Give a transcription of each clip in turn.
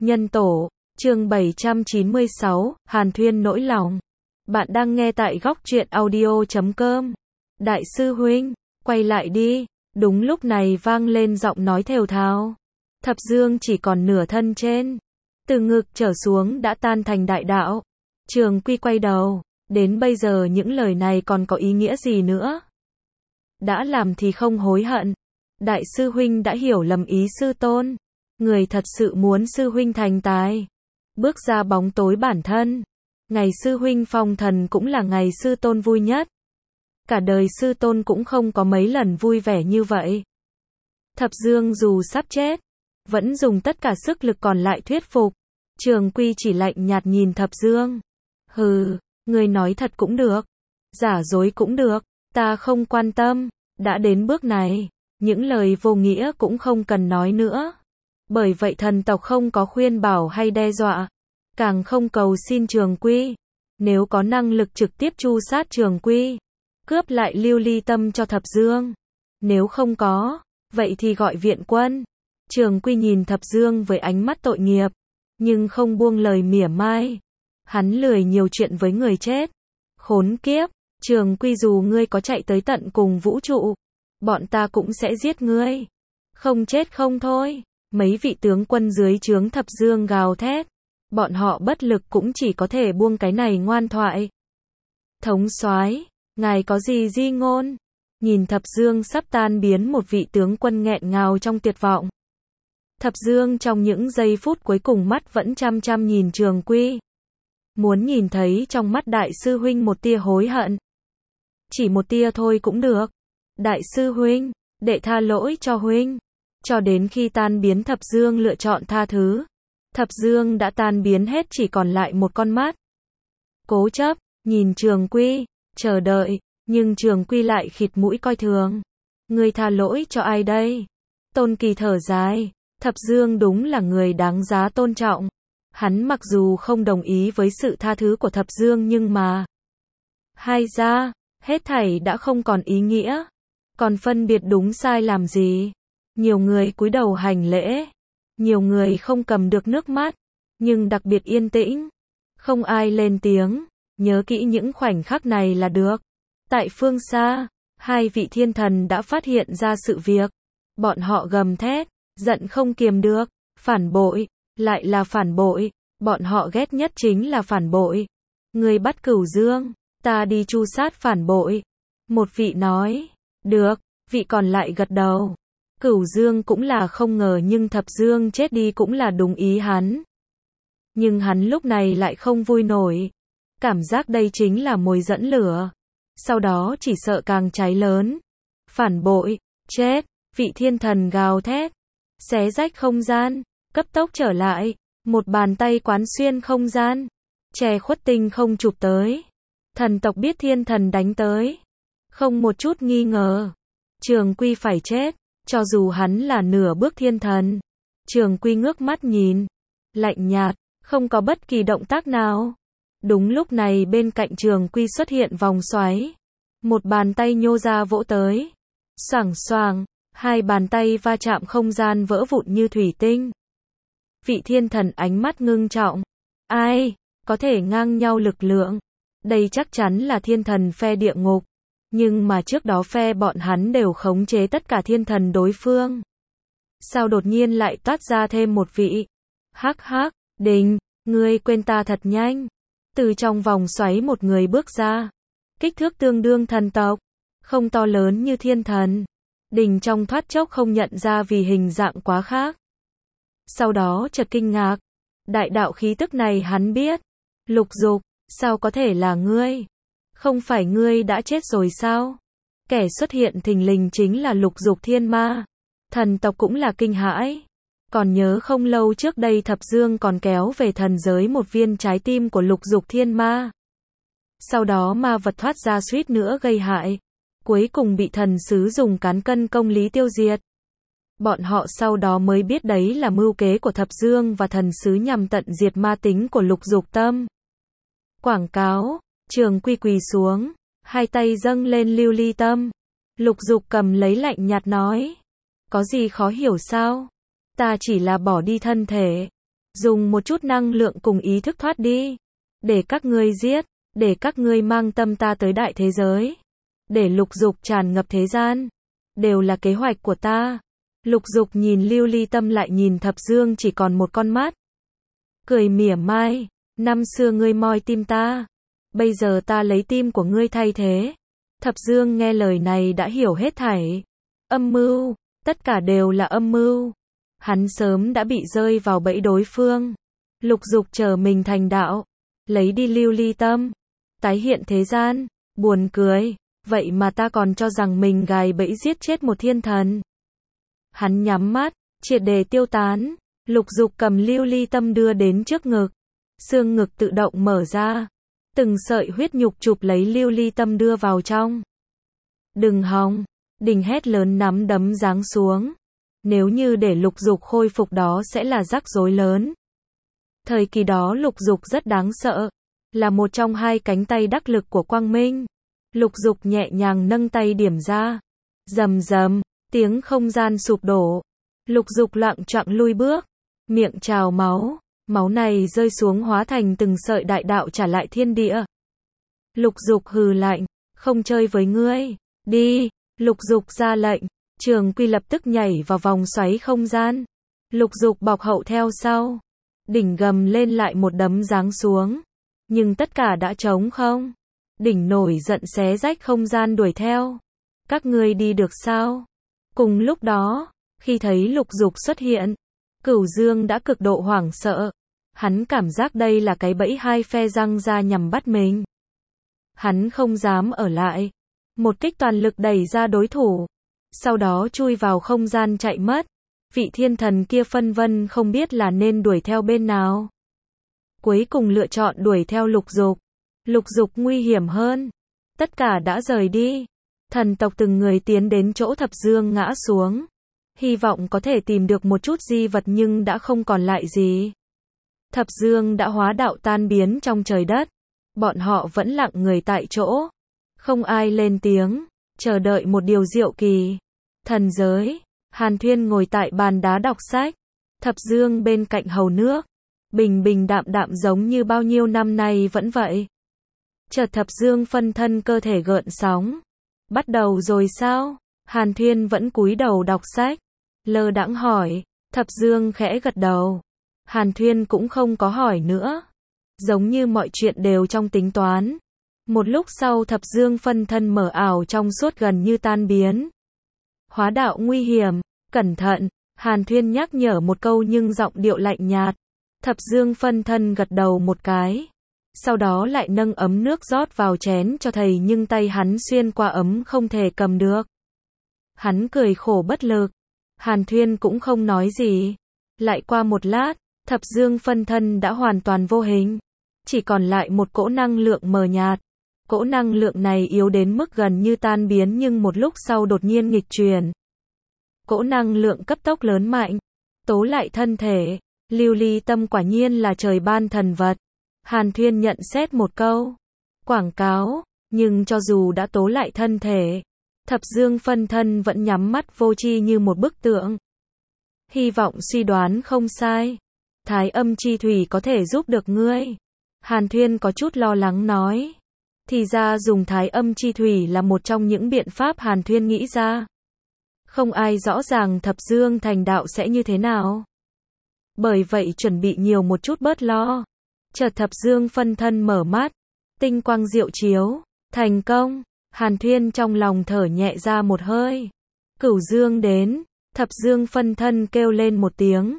Nhân tổ, chương 796, Hàn Thuyên nỗi lòng. Bạn đang nghe tại góc truyện audio.com. Đại sư huynh, quay lại đi. Đúng lúc này vang lên giọng nói thều thào. Thập Dương chỉ còn nửa thân trên, từ ngực trở xuống đã tan thành đại đạo. Trường Quy quay đầu, đến bây giờ những lời này còn có ý nghĩa gì nữa? Đã làm thì không hối hận. Đại sư huynh đã hiểu lầm ý sư tôn. Người thật sự muốn sư huynh thành tài, bước ra bóng tối bản thân. Ngày sư huynh phong thần cũng là ngày sư tôn vui nhất. Cả đời sư tôn cũng không có mấy lần vui vẻ như vậy. Thập Dương dù sắp chết, vẫn dùng tất cả sức lực còn lại thuyết phục. Trường Quy chỉ lạnh nhạt nhìn Thập Dương. Hừ, người nói thật cũng được, giả dối cũng được, ta không quan tâm. Đã đến bước này, những lời vô nghĩa cũng không cần nói nữa. Bởi vậy thần tộc không có khuyên bảo hay đe dọa, càng không cầu xin Trường Quy. Nếu có năng lực trực tiếp tru sát Trường Quy, cướp lại Lưu Ly Tâm cho Thập Dương. Nếu không có, vậy thì gọi viện quân. Trường Quy nhìn Thập Dương với ánh mắt tội nghiệp, nhưng không buông lời mỉa mai. Hắn lười nhiều chuyện với người chết. Khốn kiếp, Trường Quy, dù ngươi có chạy tới tận cùng vũ trụ, bọn ta cũng sẽ giết ngươi. Không chết không thôi. Mấy vị tướng quân dưới trướng Thập Dương gào thét. Bọn họ bất lực cũng chỉ có thể buông cái này ngoan thoại. Thống soái, ngài có gì di ngôn? Nhìn Thập Dương sắp tan biến, một vị tướng quân nghẹn ngào trong tuyệt vọng. Thập Dương trong những giây phút cuối cùng mắt vẫn chăm chăm nhìn Trường Quy. Muốn nhìn thấy trong mắt đại sư huynh một tia hối hận. Chỉ một tia thôi cũng được. Đại sư huynh, đệ tha lỗi cho huynh. Cho đến khi tan biến Thập Dương lựa chọn tha thứ. Thập Dương đã tan biến hết, chỉ còn lại một con mắt. Cố chấp, nhìn Trường Quy, chờ đợi, nhưng Trường Quy lại khịt mũi coi thường. Ngươi tha lỗi cho ai đây? Tôn Kỳ thở dài, Thập Dương đúng là người đáng giá tôn trọng. Hắn mặc dù không đồng ý với sự tha thứ của Thập Dương nhưng mà hay ra, hết thảy đã không còn ý nghĩa. Còn phân biệt đúng sai làm gì? Nhiều người cúi đầu hành lễ, nhiều người không cầm được nước mắt, nhưng đặc biệt yên tĩnh. Không ai lên tiếng, nhớ kỹ những khoảnh khắc này là được. Tại phương xa, hai vị thiên thần đã phát hiện ra sự việc. Bọn họ gầm thét, giận không kiềm được. Phản bội, lại là phản bội. Bọn họ ghét nhất chính là phản bội. Người bắt Cửu Dương, ta đi tru sát phản bội. Một vị nói, được, vị còn lại gật đầu. Cửu Dương cũng là không ngờ, nhưng Thập Dương chết đi cũng là đúng ý hắn. Nhưng hắn lúc này lại không vui nổi. Cảm giác đây chính là mồi dẫn lửa. Sau đó chỉ sợ càng cháy lớn. Phản bội, chết, vị thiên thần gào thét. Xé rách không gian, cấp tốc trở lại. Một bàn tay quán xuyên không gian. Che khuất tinh không chụp tới. Thần tộc biết thiên thần đánh tới. Không một chút nghi ngờ. Trường Quy phải chết. Cho dù hắn là nửa bước thiên thần. Trường Quy ngước mắt nhìn. Lạnh nhạt, không có bất kỳ động tác nào. Đúng lúc này bên cạnh Trường Quy xuất hiện vòng xoáy. Một bàn tay nhô ra vỗ tới. Xoảng xoàng, hai bàn tay va chạm, không gian vỡ vụn như thủy tinh. Vị thiên thần ánh mắt ngưng trọng. Ai có thể ngang nhau lực lượng? Đây chắc chắn là thiên thần phe địa ngục. Nhưng mà trước đó phe bọn hắn đều khống chế tất cả thiên thần đối phương. Sao đột nhiên lại toát ra thêm một vị? Hắc hắc, Đình, ngươi quên ta thật nhanh. Từ trong vòng xoáy một người bước ra. Kích thước tương đương thần tộc, không to lớn như thiên thần. Đình trong thoát chốc không nhận ra vì hình dạng quá khác. Sau đó chợt kinh ngạc. Đại đạo khí tức này hắn biết. Lục Dục, sao có thể là ngươi? Không phải ngươi đã chết rồi sao? Kẻ xuất hiện thình lình chính là Lục Dục Thiên Ma. Thần tộc cũng là kinh hãi. Còn nhớ không lâu trước đây Thập Dương còn kéo về thần giới một viên trái tim của Lục Dục Thiên Ma. Sau đó ma vật thoát ra suýt nữa gây hại. Cuối cùng bị thần sứ dùng cán cân công lý tiêu diệt. Bọn họ sau đó mới biết đấy là mưu kế của Thập Dương và thần sứ nhằm tận diệt ma tính của Lục Dục Tâm. Quảng cáo. Trường Quy quỳ xuống, hai tay dâng lên Lưu Ly Tâm. Lục Dục cầm lấy lạnh nhạt nói. Có gì khó hiểu sao? Ta chỉ là bỏ đi thân thể. dùng một chút năng lượng cùng ý thức thoát đi. Để các ngươi giết, để các ngươi mang tâm ta tới đại thế giới. Để lục dục tràn ngập thế gian. Đều là kế hoạch của ta. Lục dục nhìn Lưu Ly Tâm lại nhìn Thập Dương chỉ còn một con mắt. Cười mỉa mai, năm xưa ngươi moi tim ta. Bây giờ ta lấy tim của ngươi thay thế. Thập Dương nghe lời này đã hiểu hết thảy. Âm mưu, tất cả đều là âm mưu. Hắn sớm đã bị rơi vào bẫy đối phương. Lục dục chờ mình thành đạo. Lấy đi Lưu Ly Tâm. Tái hiện thế gian. Buồn cười. Vậy mà ta còn cho rằng mình gài bẫy giết chết một thiên thần. Hắn nhắm mắt. Triệt để tiêu tán. Lục dục cầm Lưu Ly Tâm đưa đến trước ngực. Xương ngực tự động mở ra. Từng sợi huyết nhục chụp lấy Lưu Ly Tâm đưa vào trong. Đừng hòng. Đình hét lớn nắm đấm giáng xuống. Nếu như để lục dục khôi phục đó sẽ là rắc rối lớn. Thời kỳ đó lục dục rất đáng sợ. Là một trong hai cánh tay đắc lực của Quang Minh. Lục dục nhẹ nhàng nâng tay điểm ra. Rầm rầm, tiếng không gian sụp đổ. Lục dục loạng choạng lui bước. Miệng trào máu. Máu này rơi xuống hóa thành từng sợi đại đạo trả lại thiên địa. Lục dục hừ lạnh. Không chơi với ngươi. Đi. Lục dục ra lệnh. Trường Quy lập tức nhảy vào vòng xoáy không gian. Lục dục bọc hậu theo sau. Đỉnh gầm lên lại một đấm giáng xuống. Nhưng tất cả đã trống không. Đỉnh nổi giận xé rách không gian đuổi theo. Các ngươi đi được sao? Cùng lúc đó, khi thấy lục dục xuất hiện, Cửu Dương đã cực độ hoảng sợ. Hắn cảm giác đây là cái bẫy hai phe răng ra nhằm bắt mình. Hắn không dám ở lại. Một kích toàn lực đẩy ra đối thủ. Sau đó chui vào không gian chạy mất. Vị thiên thần kia phân vân không biết là nên đuổi theo bên nào. Cuối cùng lựa chọn đuổi theo lục dục. Lục dục nguy hiểm hơn. Tất cả đã rời đi. Thần tộc từng người tiến đến chỗ Thập Dương ngã xuống. Hy vọng có thể tìm được một chút di vật nhưng đã không còn lại gì. Thập Dương đã hóa đạo tan biến trong trời đất. Bọn họ vẫn lặng người tại chỗ. Không ai lên tiếng. Chờ đợi một điều diệu kỳ. Thần giới. Hàn Thuyên ngồi tại bàn đá đọc sách. Thập Dương bên cạnh hầu nước. Bình bình đạm đạm giống như bao nhiêu năm nay vẫn vậy. Chợt Thập Dương phân thân cơ thể gợn sóng. Bắt đầu rồi sao? Hàn Thuyên vẫn cúi đầu đọc sách. Lơ đãng hỏi. Thập Dương khẽ gật đầu. Hàn Thuyên cũng không có hỏi nữa. Giống như mọi chuyện đều trong tính toán. Một lúc sau Thập Dương phân thân mở ảo trong suốt gần như tan biến. Hóa đạo nguy hiểm, cẩn thận. Hàn Thuyên nhắc nhở một câu nhưng giọng điệu lạnh nhạt. Thập Dương phân thân gật đầu một cái. Sau đó lại nâng ấm nước rót vào chén cho thầy nhưng tay hắn xuyên qua ấm không thể cầm được. Hắn cười khổ bất lực. Hàn Thuyên cũng không nói gì. Lại qua một lát, Thập Dương phân thân đã hoàn toàn vô hình. Chỉ còn lại một cỗ năng lượng mờ nhạt. Cỗ năng lượng này yếu đến mức gần như tan biến nhưng một lúc sau đột nhiên nghịch chuyển. Cỗ năng lượng cấp tốc lớn mạnh. Tố lại thân thể. Lưu Ly Tâm quả nhiên là trời ban thần vật. Hàn Thuyên nhận xét một câu. Quảng cáo. Nhưng cho dù đã tố lại thân thể, Thập Dương phân thân vẫn nhắm mắt vô tri như một bức tượng. Hy vọng suy đoán không sai. Thái âm chi thủy có thể giúp được ngươi. Hàn Thuyên có chút lo lắng nói. Thì ra dùng thái âm chi thủy là một trong những biện pháp Hàn Thuyên nghĩ ra. Không ai rõ ràng Thập Dương thành đạo sẽ như thế nào. Bởi vậy chuẩn bị nhiều một chút bớt lo. Chợt Thập Dương phân thân mở mắt. Tinh quang diệu chiếu. Thành công. Hàn Thuyên trong lòng thở nhẹ ra một hơi. Cửu Dương đến. Thập Dương phân thân kêu lên một tiếng.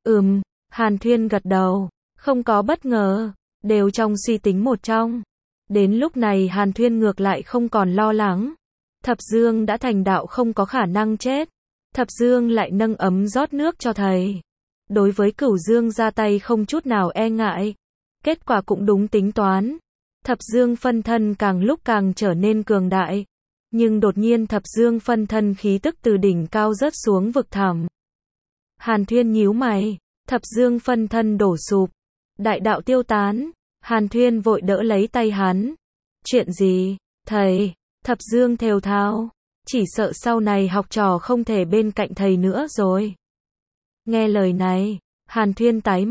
Hàn Thuyên gật đầu. Không có bất ngờ. Đều trong suy tính một trong. Đến lúc này Hàn Thuyên ngược lại không còn lo lắng. Thập Dương đã thành đạo không có khả năng chết. Thập Dương lại nâng ấm rót nước cho thầy. Đối với Cửu Dương ra tay không chút nào e ngại. Kết quả cũng đúng tính toán. Thập Dương phân thân càng lúc càng trở nên cường đại. Nhưng đột nhiên Thập Dương phân thân khí tức từ đỉnh cao rớt xuống vực thẳm. Hàn Thuyên nhíu mày. Thập Dương phân thân đổ sụp. Đại đạo tiêu tán. Hàn Thuyên vội đỡ lấy tay hắn. Chuyện gì, thầy? Thập Dương thều thào. Chỉ sợ sau này học trò không thể bên cạnh thầy nữa rồi. Nghe lời này, Hàn Thuyên tái mặt.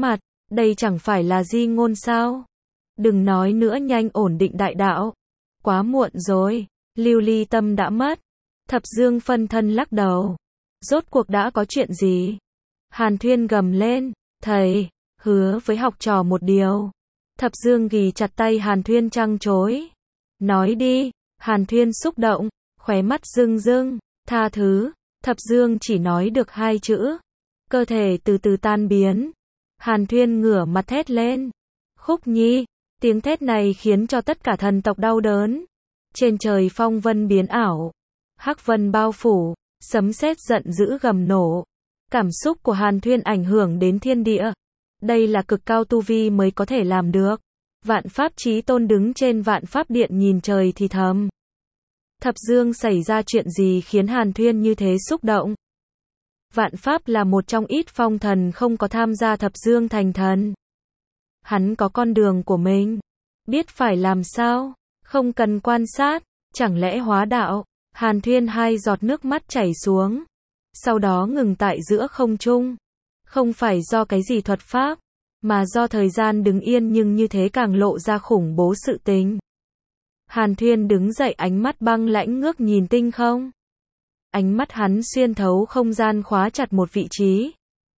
Đây chẳng phải là di ngôn sao? Đừng nói nữa, nhanh ổn định đại đạo. Quá muộn rồi, lưu ly tâm đã mất. Thập Dương phân thân lắc đầu. Rốt cuộc đã có chuyện gì? Hàn Thuyên gầm lên, thầy, hứa với học trò một điều. Thập Dương ghì chặt tay Hàn Thuyên trăng trối. Nói đi, Hàn Thuyên xúc động, khóe mắt rưng rưng, tha thứ. Thập Dương chỉ nói được 2 chữ. Cơ thể từ từ tan biến. Hàn Thuyên ngửa mặt thét lên. Khúc Nhi, tiếng thét này khiến cho tất cả thần tộc đau đớn. Trên trời phong vân biến ảo, hắc vân bao phủ, sấm sét giận dữ gầm nổ. Cảm xúc của Hàn Thuyên ảnh hưởng đến thiên địa. Đây là cực cao tu vi mới có thể làm được. Vạn Pháp Chí Tôn đứng trên Vạn Pháp Điện nhìn trời thì thầm. Thập Dương xảy ra chuyện gì khiến Hàn Thuyên như thế xúc động? Vạn Pháp là một trong ít phong thần không có tham gia Thập Dương thành thần. Hắn có con đường của mình, biết phải làm sao, không cần quan sát, chẳng lẽ hóa đạo? Hàn Thuyên 2 giọt nước mắt chảy xuống, sau đó ngừng tại giữa không trung. Không phải do cái gì thuật pháp, mà do thời gian đứng yên, nhưng như thế càng lộ ra khủng bố sự tình. Hàn Thuyên đứng dậy, ánh mắt băng lãnh ngước nhìn tinh không. Ánh mắt hắn xuyên thấu không gian, khóa chặt một vị trí.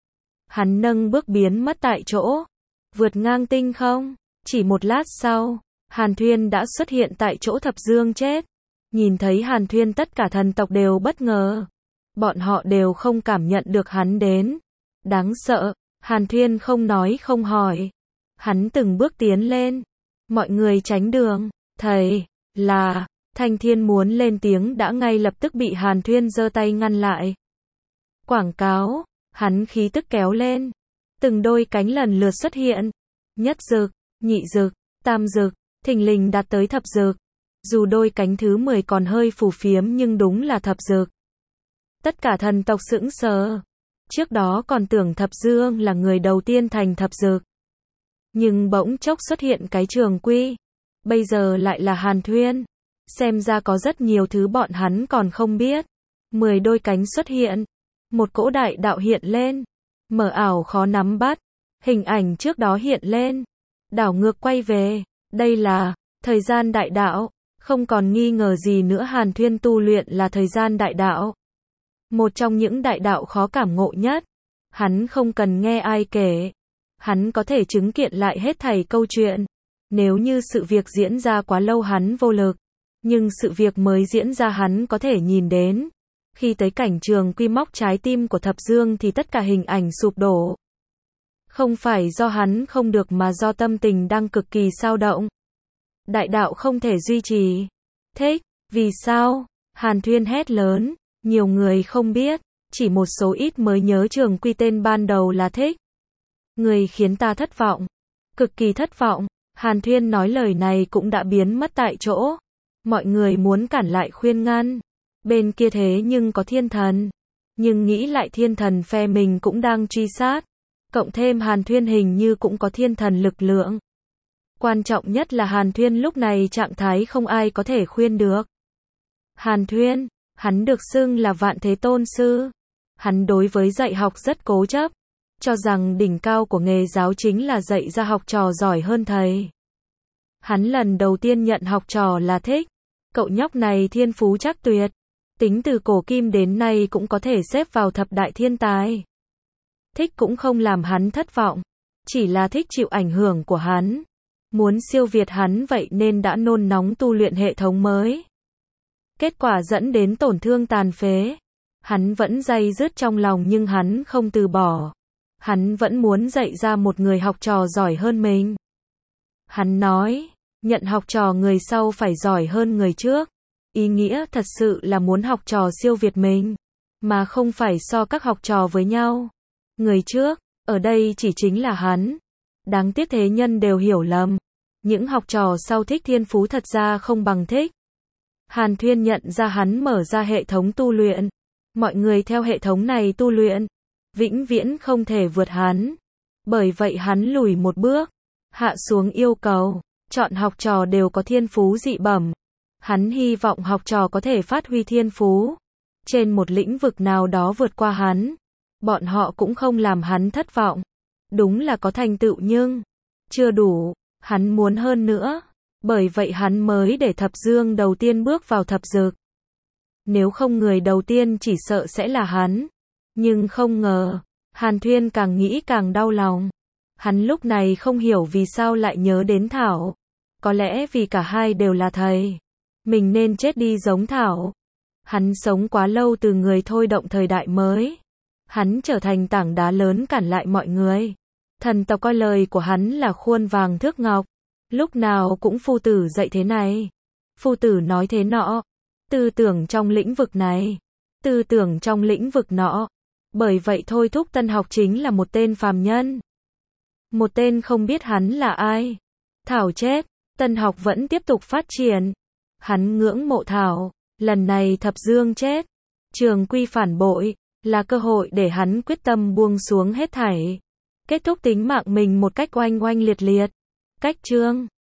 Hắn nâng bước biến mất tại chỗ, vượt ngang tinh không. Chỉ một lát sau, Hàn Thuyên đã xuất hiện tại chỗ Thập Dương chết. Nhìn thấy Hàn Thuyên, tất cả thần tộc đều bất ngờ. Bọn họ đều không cảm nhận được hắn đến. Đáng sợ, Hàn Thuyên không nói không hỏi. Hắn từng bước tiến lên. Mọi người tránh đường. Thầy, là... Thanh Thiên muốn lên tiếng đã ngay lập tức bị Hàn Thuyên giơ tay ngăn lại. Quảng cáo, hắn khí tức kéo lên. Từng đôi cánh lần lượt xuất hiện. Nhất dực, nhị dực, tam dực, thình lình đạt tới thập dực. Dù đôi cánh thứ 10 còn hơi phù phiếm nhưng đúng là thập dực. Tất cả thần tộc sững sờ. Trước đó còn tưởng Thập Dương là người đầu tiên thành thập dực. Nhưng bỗng chốc xuất hiện cái Trường Quy. Bây giờ lại là Hàn Thuyên. Xem ra có rất nhiều thứ bọn hắn còn không biết. 10 đôi cánh xuất hiện. Một cỗ đại đạo hiện lên. Mờ ảo khó nắm bắt. Hình ảnh trước đó hiện lên. Đảo ngược quay về. Đây là thời gian đại đạo. Không còn nghi ngờ gì nữa, Hàn Thuyên tu luyện là thời gian đại đạo. Một trong những đại đạo khó cảm ngộ nhất. Hắn không cần nghe ai kể. Hắn có thể chứng kiện lại hết thảy câu chuyện. Nếu như sự việc diễn ra quá lâu hắn vô lực. Nhưng sự việc mới diễn ra hắn có thể nhìn đến. Khi tới cảnh Trường Quy móc trái tim của Thập Dương thì tất cả hình ảnh sụp đổ. Không phải do hắn không được mà do tâm tình đang cực kỳ xao động. Đại đạo không thể duy trì. Thích, vì sao? Hàn Thuyên hét lớn. Nhiều người không biết, chỉ một số ít mới nhớ Trường Quy tên ban đầu là Thích. Người khiến ta thất vọng. Cực kỳ thất vọng. Hàn Thuyên nói lời này cũng đã biến mất tại chỗ. Mọi người muốn cản lại khuyên ngăn. Bên kia thế nhưng có thiên thần. Nhưng nghĩ lại thiên thần phe mình cũng đang truy sát. Cộng thêm Hàn Thuyên hình như cũng có thiên thần lực lượng. Quan trọng nhất là Hàn Thuyên lúc này trạng thái không ai có thể khuyên được. Hàn Thuyên, hắn được xưng là Vạn Thế Tôn Sư. Hắn đối với dạy học rất cố chấp. Cho rằng đỉnh cao của nghề giáo chính là dạy ra học trò giỏi hơn thầy. Hắn lần đầu tiên nhận học trò là Thích. Cậu nhóc này thiên phú chắc tuyệt. Tính từ cổ kim đến nay cũng có thể xếp vào thập đại thiên tài. Thích cũng không làm hắn thất vọng. Chỉ là Thích chịu ảnh hưởng của hắn. Muốn siêu việt hắn vậy nên đã nôn nóng tu luyện hệ thống mới. Kết quả dẫn đến tổn thương tàn phế. Hắn vẫn day dứt trong lòng nhưng hắn không từ bỏ. Hắn vẫn muốn dạy ra một người học trò giỏi hơn mình. Hắn nói, nhận học trò người sau phải giỏi hơn người trước. Ý nghĩa thật sự là muốn học trò siêu việt mình, mà không phải so các học trò với nhau. Người trước, ở đây chỉ chính là hắn. Đáng tiếc thế nhân đều hiểu lầm. Những học trò sau Thích thiên phú thật ra không bằng Thích. Hàn Thuyên nhận ra hắn mở ra hệ thống tu luyện. Mọi người theo hệ thống này tu luyện. Vĩnh viễn không thể vượt hắn. Bởi vậy hắn lùi một bước. Hạ xuống yêu cầu. Chọn học trò đều có thiên phú dị bẩm. Hắn hy vọng học trò có thể phát huy thiên phú. Trên một lĩnh vực nào đó vượt qua hắn. Bọn họ cũng không làm hắn thất vọng. Đúng là có thành tựu nhưng chưa đủ, hắn muốn hơn nữa. Bởi vậy hắn mới để Thập Dương đầu tiên bước vào thập dực. Nếu không người đầu tiên chỉ sợ sẽ là hắn. Nhưng không ngờ, Hàn Thuyên càng nghĩ càng đau lòng. Hắn lúc này không hiểu vì sao lại nhớ đến Thảo. Có lẽ vì cả hai đều là thầy. Mình nên chết đi giống Thảo. Hắn sống quá lâu từ người thôi động thời đại mới. Hắn trở thành tảng đá lớn cản lại mọi người. Thần tộc coi lời của hắn là khuôn vàng thước ngọc. Lúc nào cũng phu tử dạy thế này. Phu tử nói thế nọ. Tư tưởng trong lĩnh vực này. Tư tưởng trong lĩnh vực nọ. Bởi vậy thôi thúc Tân Học chính là một tên phàm nhân. Một tên không biết hắn là ai. Thảo chết, Tân Học vẫn tiếp tục phát triển. Hắn ngưỡng mộ Thảo. Lần này Thập Dương chết. Trường Quy phản bội. Là cơ hội để hắn quyết tâm buông xuống hết thảy. Kết thúc tính mạng mình một cách oanh oanh liệt liệt. Cách chương